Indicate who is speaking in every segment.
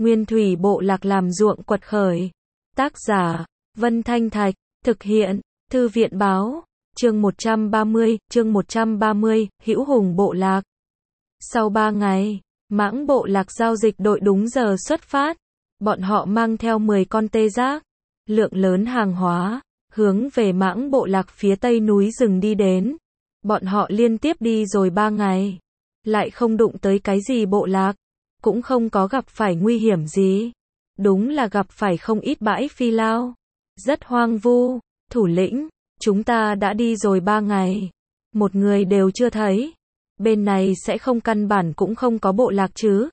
Speaker 1: Nguyên thủy bộ lạc làm ruộng quật khởi. Tác giả, Vân Thanh Thạch, thực hiện, Thư viện báo, chương 130, Hữu Hùng bộ lạc. Sau 3 ngày, Mãng bộ lạc giao dịch đội đúng giờ xuất phát. Bọn họ mang theo 10 con tê giác, lượng lớn hàng hóa, hướng về Mãng bộ lạc phía tây núi rừng đi đến. Bọn họ liên tiếp đi rồi 3 ngày, lại không đụng tới cái gì bộ lạc, cũng không có gặp phải nguy hiểm gì. Đúng là gặp phải không ít bãi phi lao, rất hoang vu. Thủ lĩnh, chúng ta đã đi rồi 3 ngày, một người đều chưa thấy. Bên này sẽ không, căn bản cũng không có bộ lạc chứ?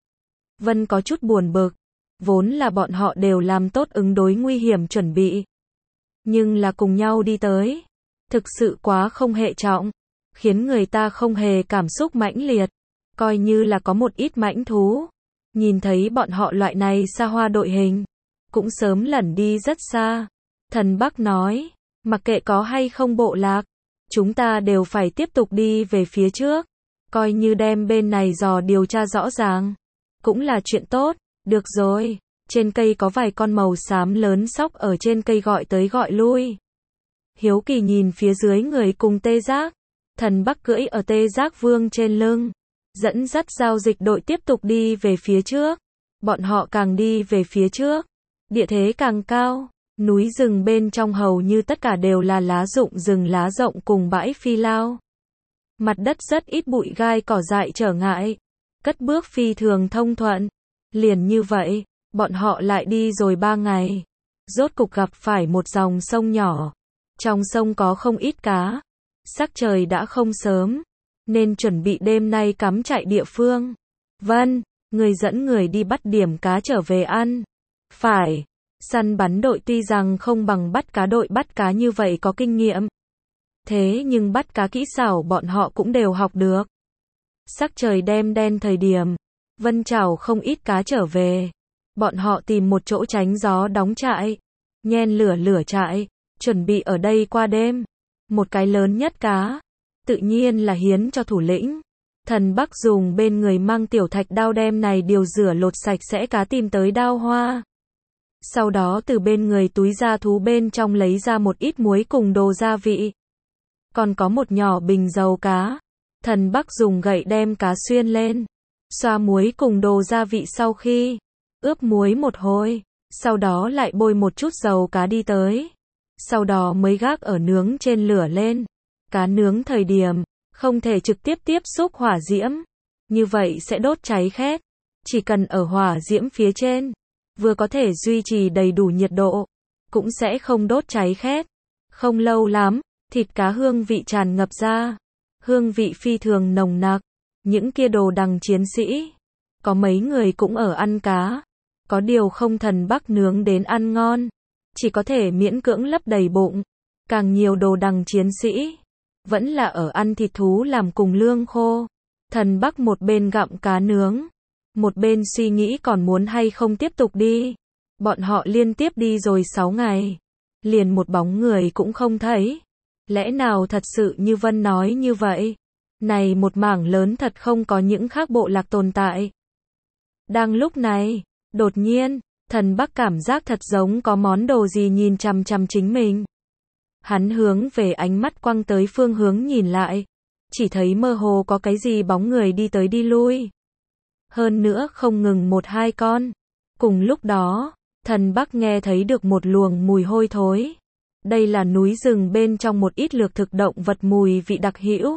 Speaker 1: Vân có chút buồn bực, vốn là bọn họ đều làm tốt ứng đối nguy hiểm chuẩn bị. Nhưng là cùng nhau đi tới, thực sự quá không hệ trọng, khiến người ta không hề cảm xúc mãnh liệt. Coi như là có một ít mãnh thú, nhìn thấy bọn họ loại này xa hoa đội hình, cũng sớm lẩn đi rất xa. Thần Bắc nói, mặc kệ có hay không bộ lạc, chúng ta đều phải tiếp tục đi về phía trước, coi như đem bên này dò điều tra rõ ràng, cũng là chuyện tốt. Được rồi, trên cây có vài con màu xám lớn sóc ở trên cây gọi tới gọi lui. Hiếu kỳ nhìn phía dưới người cùng tê giác, Thần Bắc cưỡi ở tê giác vương trên lưng, dẫn dắt giao dịch đội tiếp tục đi về phía trước. Bọn họ càng đi về phía trước, địa thế càng cao, núi rừng bên trong hầu như tất cả đều là lá rụng rừng lá rộng cùng bãi phi lao. Mặt đất rất ít bụi gai cỏ dại trở ngại, cất bước phi thường thông thuận. Liền như vậy, bọn họ lại đi rồi 3 ngày, rốt cục gặp phải một dòng sông nhỏ. Trong sông có không ít cá, sắc trời đã không sớm, nên chuẩn bị đêm nay cắm trại địa phương. Vân, người dẫn người đi bắt điểm cá trở về ăn. Phải, săn bắn đội tuy rằng không bằng bắt cá như vậy có kinh nghiệm. Thế nhưng bắt cá kỹ xảo bọn họ cũng đều học được. Sắc trời đêm đen thời điểm, Vân chảo không ít cá trở về. Bọn họ tìm một chỗ tránh gió đóng trại, nhen lửa trại, chuẩn bị ở đây qua đêm. Một cái lớn nhất cá, tự nhiên là hiến cho thủ lĩnh. Thần Bắc dùng bên người mang tiểu thạch đao đem này điều rửa lột sạch sẽ cá tìm tới đao hoa. Sau đó từ bên người túi da thú bên trong lấy ra một ít muối cùng đồ gia vị. Còn có một nhỏ bình dầu cá. Thần Bắc dùng gậy đem cá xuyên lên, xoa muối cùng đồ gia vị sau khi ướp muối một hồi, sau đó lại bôi một chút dầu cá đi tới. Sau đó mới gác ở nướng trên lửa lên. Cá nướng thời điểm, không thể trực tiếp tiếp xúc hỏa diễm, như vậy sẽ đốt cháy khét. Chỉ cần ở hỏa diễm phía trên, vừa có thể duy trì đầy đủ nhiệt độ, cũng sẽ không đốt cháy khét. Không lâu lắm, thịt cá hương vị tràn ngập ra, hương vị phi thường nồng nặc. Những kia đồ đằng chiến sĩ, có mấy người cũng ở ăn cá, có điều không Thần Bắc nướng đến ăn ngon, chỉ có thể miễn cưỡng lấp đầy bụng. Càng nhiều đồ đằng chiến sĩ vẫn là ở ăn thịt thú làm cùng lương khô. Thần Bắc một bên gặm cá nướng, một bên suy nghĩ còn muốn hay không tiếp tục đi. Bọn họ liên tiếp đi rồi 6 ngày, liền một bóng người cũng không thấy. Lẽ nào thật sự như Vân nói như vậy? Này một mảng lớn thật không có những khác bộ lạc tồn tại. Đang lúc này, đột nhiên, Thần Bắc cảm giác thật giống có món đồ gì nhìn chằm chằm chính mình. Hắn hướng về ánh mắt quăng tới phương hướng nhìn lại, chỉ thấy mơ hồ có cái gì bóng người đi tới đi lui. Hơn nữa không ngừng 1-2 con. Cùng lúc đó, Thần Bắc nghe thấy được một luồng mùi hôi thối. Đây là núi rừng bên trong một ít lược thực động vật mùi vị đặc hữu.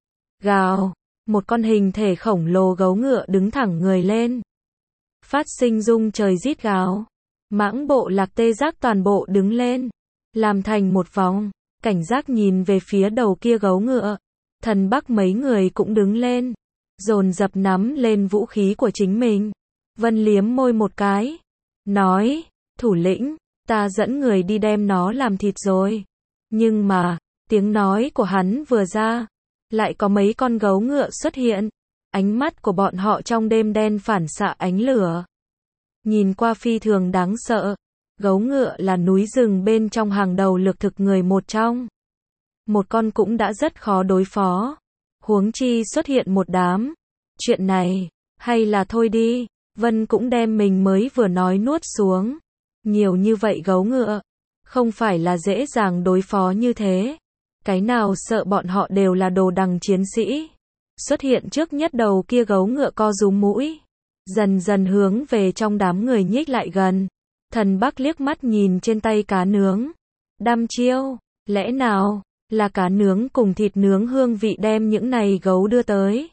Speaker 1: Gào, một con hình thể khổng lồ gấu ngựa đứng thẳng người lên, phát sinh rung trời rít gào. Mãng bộ lạc tê giác toàn bộ đứng lên, làm thành một vòng, cảnh giác nhìn về phía đầu kia gấu ngựa. Thần Bắc mấy người cũng đứng lên, dồn dập nắm lên vũ khí của chính mình. Vân liếm môi một cái, nói, thủ lĩnh, ta dẫn người đi đem nó làm thịt rồi. Nhưng mà, tiếng nói của hắn vừa ra, lại có mấy con gấu ngựa xuất hiện. Ánh mắt của bọn họ trong đêm đen phản xạ ánh lửa, nhìn qua phi thường đáng sợ. Gấu ngựa là núi rừng bên trong hàng đầu lược thực người một trong. Một con cũng đã rất khó đối phó, huống chi xuất hiện một đám. Chuyện này, hay là thôi đi. Vân cũng đem mình mới vừa nói nuốt xuống. Nhiều như vậy gấu ngựa, không phải là dễ dàng đối phó như thế. Cái nào sợ bọn họ đều là đồ đằng chiến sĩ. Xuất hiện trước nhất đầu kia gấu ngựa co rúm mũi, dần dần hướng về trong đám người nhích lại gần. Thần Bắc liếc mắt nhìn trên tay cá nướng. Đăm chiêu, lẽ nào là cá nướng cùng thịt nướng hương vị đem những này gấu đưa tới?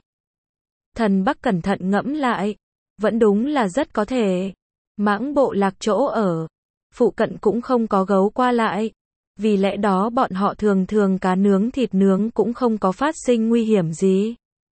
Speaker 1: Thần Bắc cẩn thận ngẫm lại, vẫn đúng là rất có thể. Mãng bộ lạc chỗ ở phụ cận cũng không có gấu qua lại, vì lẽ đó bọn họ thường thường cá nướng thịt nướng cũng không có phát sinh nguy hiểm gì.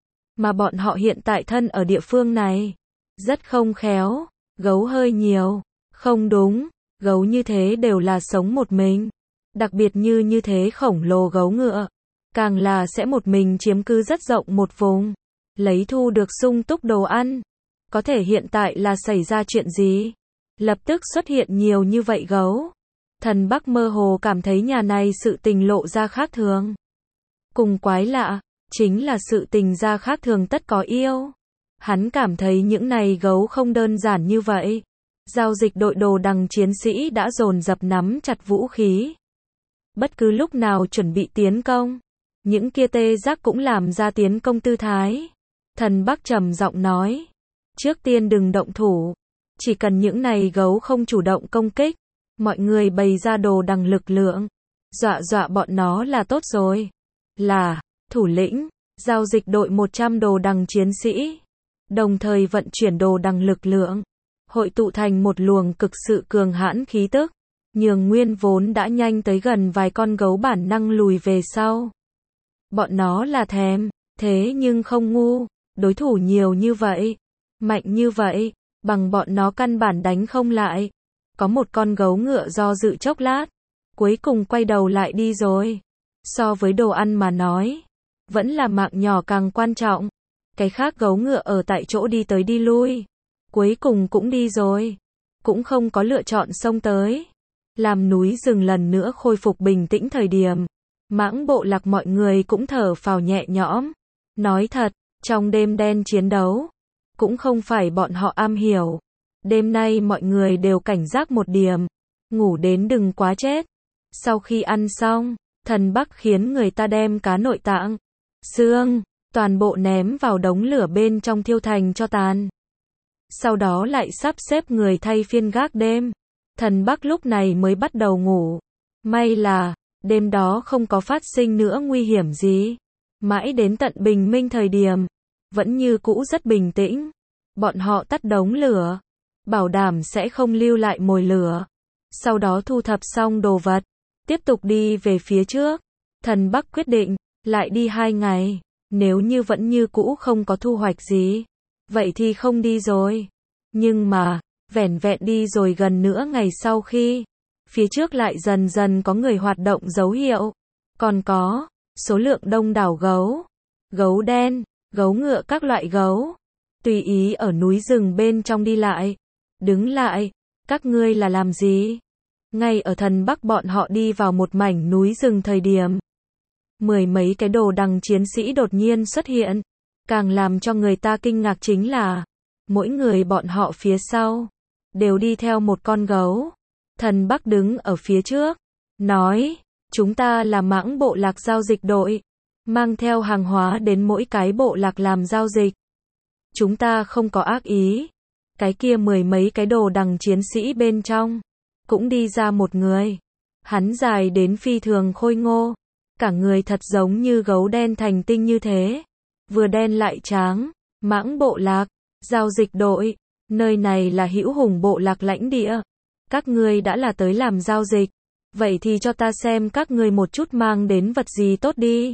Speaker 1: Mà bọn họ hiện tại thân ở địa phương này, rất không khéo, gấu hơi nhiều. Không đúng, gấu như thế đều là sống một mình. Đặc biệt như thế khổng lồ gấu ngựa, càng là sẽ một mình chiếm cứ rất rộng một vùng, lấy thu được sung túc đồ ăn. Có thể hiện tại là xảy ra chuyện gì? Lập tức xuất hiện nhiều như vậy gấu. Thần Bắc mơ hồ cảm thấy nhà này sự tình lộ ra khác thường. Cùng quái lạ, chính là sự tình ra khác thường tất có yêu. Hắn cảm thấy những này gấu không đơn giản như vậy. Giao dịch đội đồ đằng chiến sĩ đã dồn dập nắm chặt vũ khí. Bất cứ lúc nào chuẩn bị tiến công. Những kia tê giác cũng làm ra tiến công tư thái. Thần Bắc trầm giọng nói. Trước tiên đừng động thủ. Chỉ cần những này gấu không chủ động công kích. Mọi người bày ra đồ đằng lực lượng. Dọa bọn nó là tốt rồi. Là, thủ lĩnh, giao dịch đội 100 đồ đằng chiến sĩ. Đồng thời vận chuyển đồ đằng lực lượng. Hội tụ thành một luồng cực sự cường hãn khí tức. Nhường nguyên vốn đã nhanh tới gần vài con gấu bản năng lùi về sau. Bọn nó là thèm, thế nhưng không ngu. Đối thủ nhiều như vậy, mạnh như vậy, bằng bọn nó căn bản đánh không lại. Có một con gấu ngựa do dự chốc lát, cuối cùng quay đầu lại đi rồi. So với đồ ăn mà nói, vẫn là mạng nhỏ càng quan trọng. Cái khác gấu ngựa ở tại chỗ đi tới đi lui, cuối cùng cũng đi rồi, cũng không có lựa chọn xông tới. Làm núi rừng lần nữa khôi phục bình tĩnh thời điểm, mãng bộ lạc mọi người cũng thở phào nhẹ nhõm. Nói thật, trong đêm đen chiến đấu, cũng không phải bọn họ am hiểu. Đêm nay mọi người đều cảnh giác một điểm, ngủ đến đừng quá chết. Sau khi ăn xong, Thần Bắc khiến người ta đem cá nội tạng, xương, toàn bộ ném vào đống lửa bên trong thiêu thành cho tàn. Sau đó lại sắp xếp người thay phiên gác đêm. Thần Bắc lúc này mới bắt đầu ngủ. May là, đêm đó không có phát sinh nữa nguy hiểm gì. Mãi đến tận bình minh thời điểm, vẫn như cũ rất bình tĩnh. Bọn họ tắt đống lửa, bảo đảm sẽ không lưu lại mồi lửa. Sau đó thu thập xong đồ vật, tiếp tục đi về phía trước. Thần Bắc quyết định, lại đi 2 ngày. Nếu như vẫn như cũ không có thu hoạch gì, vậy thì không đi rồi. Nhưng mà, vẻn vẹn đi rồi gần nửa ngày sau khi, phía trước lại dần dần có người hoạt động dấu hiệu. Còn có, số lượng đông đảo gấu, gấu đen, gấu ngựa các loại gấu, tùy ý ở núi rừng bên trong đi lại. Đứng lại, các ngươi là làm gì? Ngay ở Thần Bắc bọn họ đi vào một mảnh núi rừng thời điểm, mười mấy cái đồ đằng chiến sĩ đột nhiên xuất hiện. Càng làm cho người ta kinh ngạc chính là, mỗi người bọn họ phía sau, đều đi theo một con gấu. Thần Bắc đứng ở phía trước, nói, chúng ta là mãng bộ lạc giao dịch đội, mang theo hàng hóa đến mỗi cái bộ lạc làm giao dịch. Chúng ta không có ác ý. Cái kia mười mấy cái đồ đằng chiến sĩ bên trong, cũng đi ra một người. Hắn dài đến phi thường khôi ngô, cả người thật giống như gấu đen thành tinh như thế. Vừa đen lại tráng. Mãng bộ lạc, giao dịch đội, nơi này là Hữu Hùng bộ lạc lãnh địa. Các ngươi đã là tới làm giao dịch, vậy thì cho ta xem các ngươi một chút mang đến vật gì tốt đi.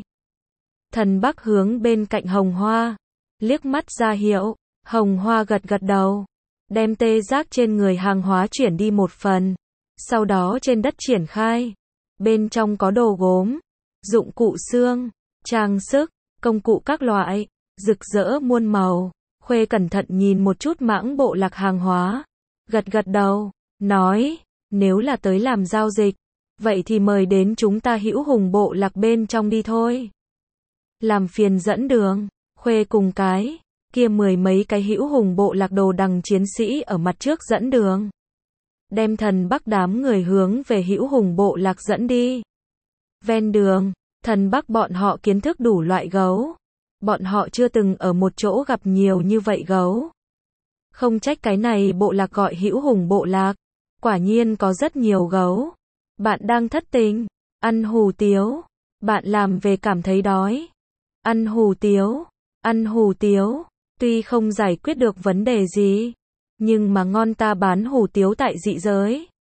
Speaker 1: Thần Bắc hướng bên cạnh Hồng Hoa, liếc mắt ra hiệu. Hồng Hoa gật gật đầu, đem tê giác trên người hàng hóa chuyển đi một phần. Sau đó trên đất triển khai. Bên trong có đồ gốm, dụng cụ xương, trang sức, công cụ các loại, rực rỡ muôn màu. Khuê cẩn thận nhìn một chút mãng bộ lạc hàng hóa, gật gật đầu, nói, nếu là tới làm giao dịch, vậy thì mời đến chúng ta Hữu Hùng bộ lạc bên trong đi thôi. Làm phiền dẫn đường. Khuê cùng cái kia mười mấy cái hữu hùng bộ lạc đồ đằng chiến sĩ ở mặt trước dẫn đường. Đem Thần Bắc đám người hướng về hữu hùng bộ lạc dẫn đi. Ven đường, Thần Bắc bọn họ kiến thức đủ loại gấu. Bọn họ chưa từng ở một chỗ gặp nhiều như vậy gấu. Không trách cái này bộ lạc gọi hữu hùng bộ lạc. Quả nhiên có rất nhiều gấu. Bạn đang thất tình, ăn hủ tiếu. Bạn làm về cảm thấy đói. Ăn hủ tiếu, ăn hủ tiếu. Tuy không giải quyết được vấn đề gì, nhưng mà ngon, ta bán hủ tiếu tại dị giới.